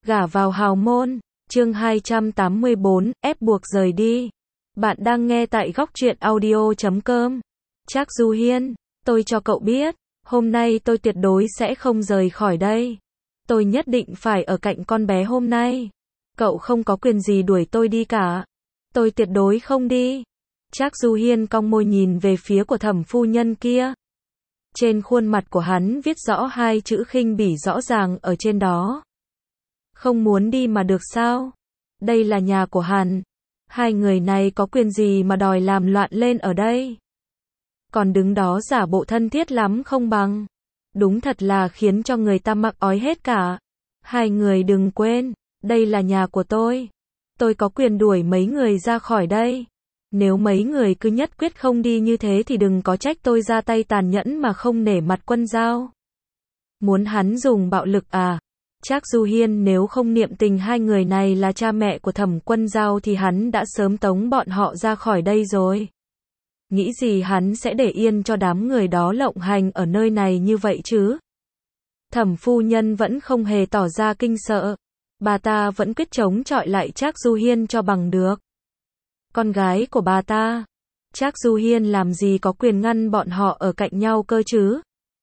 Gả vào hào môn, chương 284, ép buộc rời đi. Bạn đang nghe tại góc truyện audio.com. Trác Du Hiên, tôi cho cậu biết, hôm nay tôi tuyệt đối sẽ không rời khỏi đây. Tôi nhất định phải ở cạnh con bé hôm nay. Cậu không có quyền gì đuổi tôi đi cả. Tôi tuyệt đối không đi. Trác Du Hiên cong môi nhìn về phía của thẩm phu nhân kia. Trên khuôn mặt của hắn viết rõ hai chữ khinh bỉ rõ ràng ở trên đó. Không muốn đi mà được sao? Đây là nhà của hắn. Hai người này có quyền gì mà đòi làm loạn lên ở đây? Còn đứng đó giả bộ thân thiết lắm không bằng. Đúng thật là khiến cho người ta mặc ói hết cả. Hai người đừng quên, đây là nhà của tôi. Tôi có quyền đuổi mấy người ra khỏi đây. Nếu mấy người cứ nhất quyết không đi như thế thì đừng có trách tôi ra tay tàn nhẫn mà không nể mặt Quân Dao. Muốn hắn dùng bạo lực à? Trác Du Hiên nếu không niệm tình hai người này là cha mẹ của Thẩm Quân Dao thì hắn đã sớm tống bọn họ ra khỏi đây rồi. Nghĩ gì hắn sẽ để yên cho đám người đó lộng hành ở nơi này như vậy chứ? Thẩm phu nhân vẫn không hề tỏ ra kinh sợ. Bà ta vẫn quyết chống chọi lại Trác Du Hiên cho bằng được. Con gái của bà ta. Trác Du Hiên làm gì có quyền ngăn bọn họ ở cạnh nhau cơ chứ?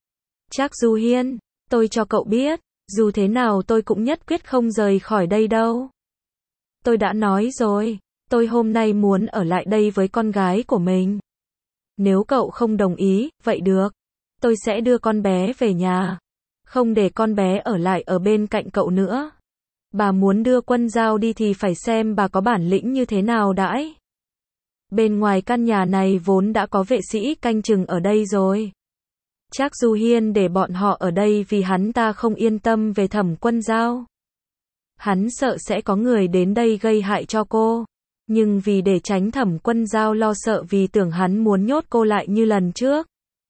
Trác Du Hiên, tôi cho cậu biết, dù thế nào tôi cũng nhất quyết không rời khỏi đây đâu. Tôi đã nói rồi, tôi hôm nay muốn ở lại đây với con gái của mình. Nếu cậu không đồng ý, vậy được. Tôi sẽ đưa con bé về nhà. Không để con bé ở lại ở bên cạnh cậu nữa. Bà muốn đưa Quân Dao đi thì phải xem bà có bản lĩnh như thế nào đãi. Bên ngoài căn nhà này vốn đã có vệ sĩ canh chừng ở đây rồi. Trác Du Hiên để bọn họ ở đây vì hắn ta không yên tâm về Thẩm Quân Dao. Hắn sợ sẽ có người đến đây gây hại cho cô. Nhưng vì để tránh Thẩm Quân Dao lo sợ vì tưởng hắn muốn nhốt cô lại như lần trước.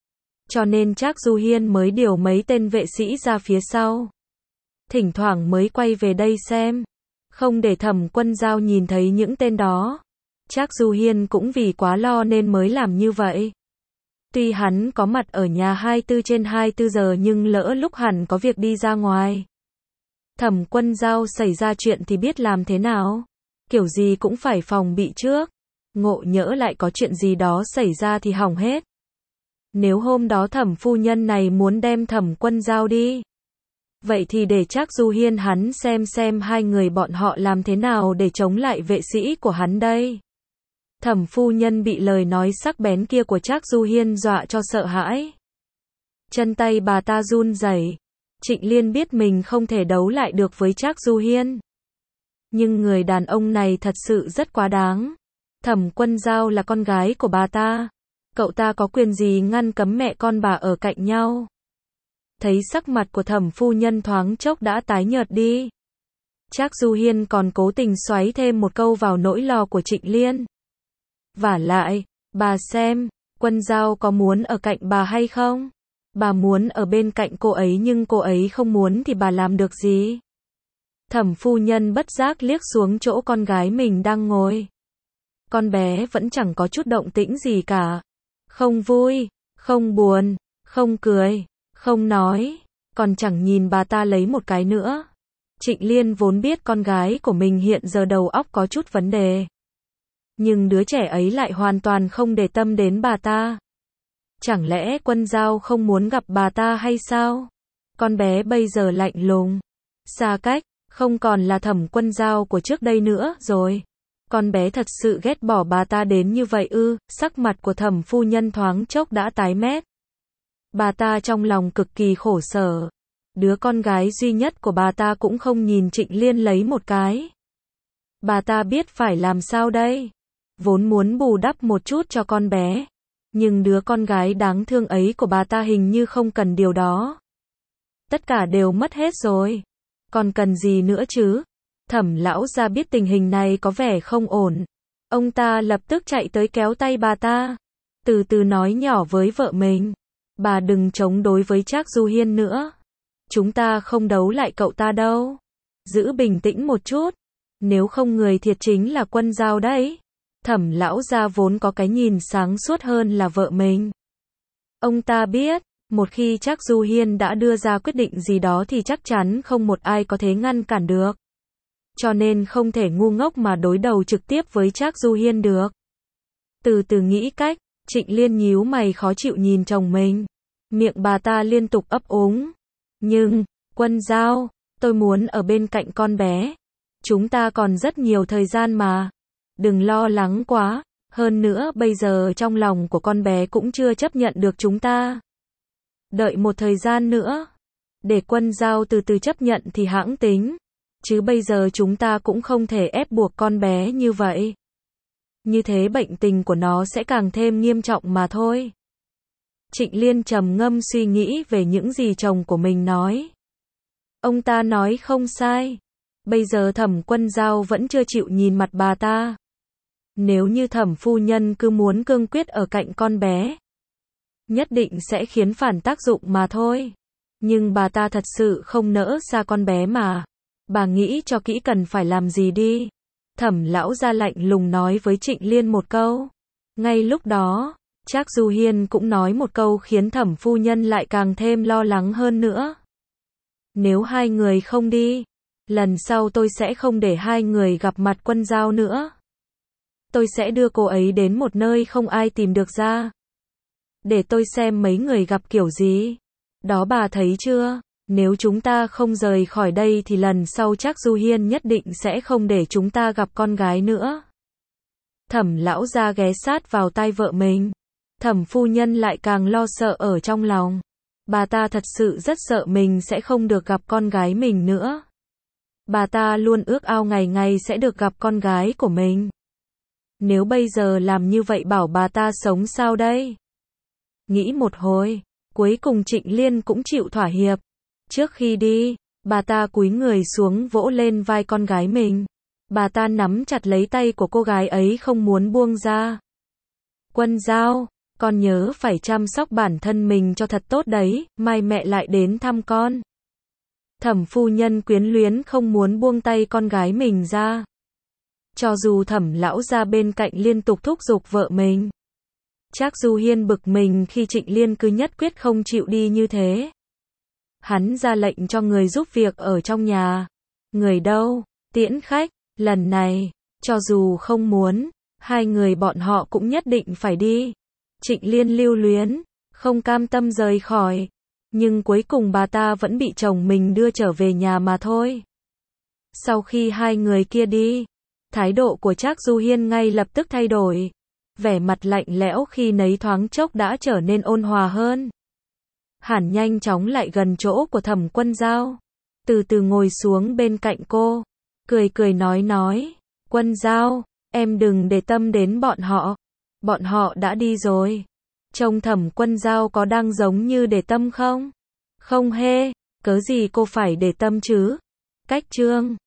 Cho nên Trác Du Hiên mới điều mấy tên vệ sĩ ra phía sau. Thỉnh thoảng mới quay về đây xem. Không để Thẩm Quân Dao nhìn thấy những tên đó. Trác Du Hiên cũng vì quá lo nên mới làm như vậy. Tuy hắn có mặt ở nhà 24/24 giờ nhưng lỡ lúc hẳn có việc đi ra ngoài. Thẩm Quân Dao xảy ra chuyện thì biết làm thế nào? Kiểu gì cũng phải phòng bị trước. Ngộ nhỡ lại có chuyện gì đó xảy ra thì hỏng hết. Nếu hôm đó thẩm phu nhân này muốn đem Thẩm Quân Dao đi. Vậy thì để Trác Du Hiên hắn xem hai người bọn họ làm thế nào để chống lại vệ sĩ của hắn đây. Thẩm phu nhân bị lời nói sắc bén kia của Trác Du Hiên dọa cho sợ hãi. Chân tay bà ta run rẩy. Trịnh Liên biết mình không thể đấu lại được với Trác Du Hiên. Nhưng người đàn ông này thật sự rất quá đáng. Thẩm Quân Dao là con gái của bà ta. Cậu ta có quyền gì ngăn cấm mẹ con bà ở cạnh nhau. Thấy sắc mặt của thẩm phu nhân thoáng chốc đã tái nhợt đi. Trác Du Hiên còn cố tình xoáy thêm một câu vào nỗi lo của Trịnh Liên. Vả lại, bà xem, Quân Dao có muốn ở cạnh bà hay không? Bà muốn ở bên cạnh cô ấy nhưng cô ấy không muốn thì bà làm được gì? Thẩm phu nhân bất giác liếc xuống chỗ con gái mình đang ngồi. Con bé vẫn chẳng có chút động tĩnh gì cả. Không vui, không buồn, không cười, không nói, còn chẳng nhìn bà ta lấy một cái nữa. Trịnh Liên vốn biết con gái của mình hiện giờ đầu óc có chút vấn đề. Nhưng đứa trẻ ấy lại hoàn toàn không để tâm đến bà ta. Chẳng lẽ Quân Dao không muốn gặp bà ta hay sao? Con bé bây giờ lạnh lùng, xa cách, không còn là Thẩm Quân Dao của trước đây nữa rồi. Con bé thật sự ghét bỏ bà ta đến như vậy ư? Sắc mặt của thẩm phu nhân thoáng chốc đã tái mét. Bà ta trong lòng cực kỳ khổ sở. Đứa con gái duy nhất của bà ta cũng không nhìn Trịnh Liên lấy một cái. Bà ta biết phải làm sao đây? Vốn muốn bù đắp một chút cho con bé. Nhưng đứa con gái đáng thương ấy của bà ta hình như không cần điều đó. Tất cả đều mất hết rồi. Còn cần gì nữa chứ? Thẩm lão gia biết tình hình này có vẻ không ổn. Ông ta lập tức chạy tới kéo tay bà ta. Từ từ nói nhỏ với vợ mình. Bà đừng chống đối với Trác Du Hiên nữa. Chúng ta không đấu lại cậu ta đâu. Giữ bình tĩnh một chút. Nếu không người thiệt chính là Quân Dao đấy. Thẩm lão gia vốn có cái nhìn sáng suốt hơn là vợ mình. Ông ta biết, một khi Trác Du Hiên đã đưa ra quyết định gì đó thì chắc chắn không một ai có thể ngăn cản được. cho nên không thể ngu ngốc mà đối đầu trực tiếp với Trác Du Hiên được. Từ từ nghĩ cách, Trịnh Liên nhíu mày khó chịu nhìn chồng mình. Miệng bà ta liên tục ấp úng. Nhưng, Quân Giao, tôi muốn ở bên cạnh con bé. Chúng ta còn rất nhiều thời gian mà. Đừng lo lắng quá. Hơn nữa bây giờ trong lòng của con bé cũng chưa chấp nhận được chúng ta. Đợi một thời gian nữa. Để Quân Giao từ từ chấp nhận thì hãng tính. Chứ bây giờ chúng ta cũng không thể ép buộc con bé như vậy. Như thế bệnh tình của nó sẽ càng thêm nghiêm trọng mà thôi. Trịnh Liên trầm ngâm suy nghĩ về những gì chồng của mình nói. Ông ta nói không sai. Bây giờ Thẩm Quân Giao vẫn chưa chịu nhìn mặt bà ta. Nếu như Thẩm phu nhân cứ muốn cương quyết ở cạnh con bé, nhất định sẽ khiến phản tác dụng mà thôi. Nhưng bà ta thật sự không nỡ xa con bé mà. Bà nghĩ cho kỹ cần phải làm gì đi. Thẩm lão gia lạnh lùng nói với Trịnh Liên một câu. Ngay lúc đó, Trác Du Hiên cũng nói một câu khiến Thẩm phu nhân lại càng thêm lo lắng hơn nữa. Nếu hai người không đi, lần sau tôi sẽ không để hai người gặp mặt Quân Giao nữa. Tôi sẽ đưa cô ấy đến một nơi không ai tìm được ra. Để tôi xem mấy người gặp kiểu gì. Đó bà thấy chưa? Nếu chúng ta không rời khỏi đây thì lần sau Trác Du Hiên nhất định sẽ không để chúng ta gặp con gái nữa. Thẩm lão gia ghé sát vào tai vợ mình. Thẩm phu nhân lại càng lo sợ ở trong lòng. Bà ta thật sự rất sợ mình sẽ không được gặp con gái mình nữa. Bà ta luôn ước ao ngày ngày sẽ được gặp con gái của mình. Nếu bây giờ làm như vậy bảo bà ta sống sao đây? Nghĩ một hồi, cuối cùng Trịnh Liên cũng chịu thỏa hiệp. Trước khi đi, bà ta cúi người xuống vỗ lên vai con gái mình. Bà ta nắm chặt lấy tay của cô gái ấy không muốn buông ra. Quân Giao, con nhớ phải chăm sóc bản thân mình cho thật tốt đấy, mai mẹ lại đến thăm con. Thẩm phu nhân quyến luyến không muốn buông tay con gái mình ra. Cho dù Thẩm lão gia bên cạnh liên tục thúc giục vợ mình. Trác Du Hiên bực mình khi Trịnh Liên cứ nhất quyết không chịu đi như thế. Hắn ra lệnh cho người giúp việc ở trong nhà. Người đâu? Tiễn khách. Lần này, cho dù không muốn, hai người bọn họ cũng nhất định phải đi. Trịnh Liên lưu luyến, không cam tâm rời khỏi. Nhưng cuối cùng bà ta vẫn bị chồng mình đưa trở về nhà mà thôi. Sau khi hai người kia đi, thái độ của Trác Du Hiên ngay lập tức thay đổi. Vẻ mặt lạnh lẽo khi nấy thoáng chốc đã trở nên ôn hòa hơn. Hàn nhanh chóng lại gần chỗ của Thẩm Quân Giao. Từ từ ngồi xuống bên cạnh cô. Cười cười nói. Quân Giao, em đừng để tâm đến bọn họ. Bọn họ đã đi rồi. Trông Thẩm Quân Giao có đang giống như để tâm không? Không hê, cớ gì cô phải để tâm chứ? Cách chương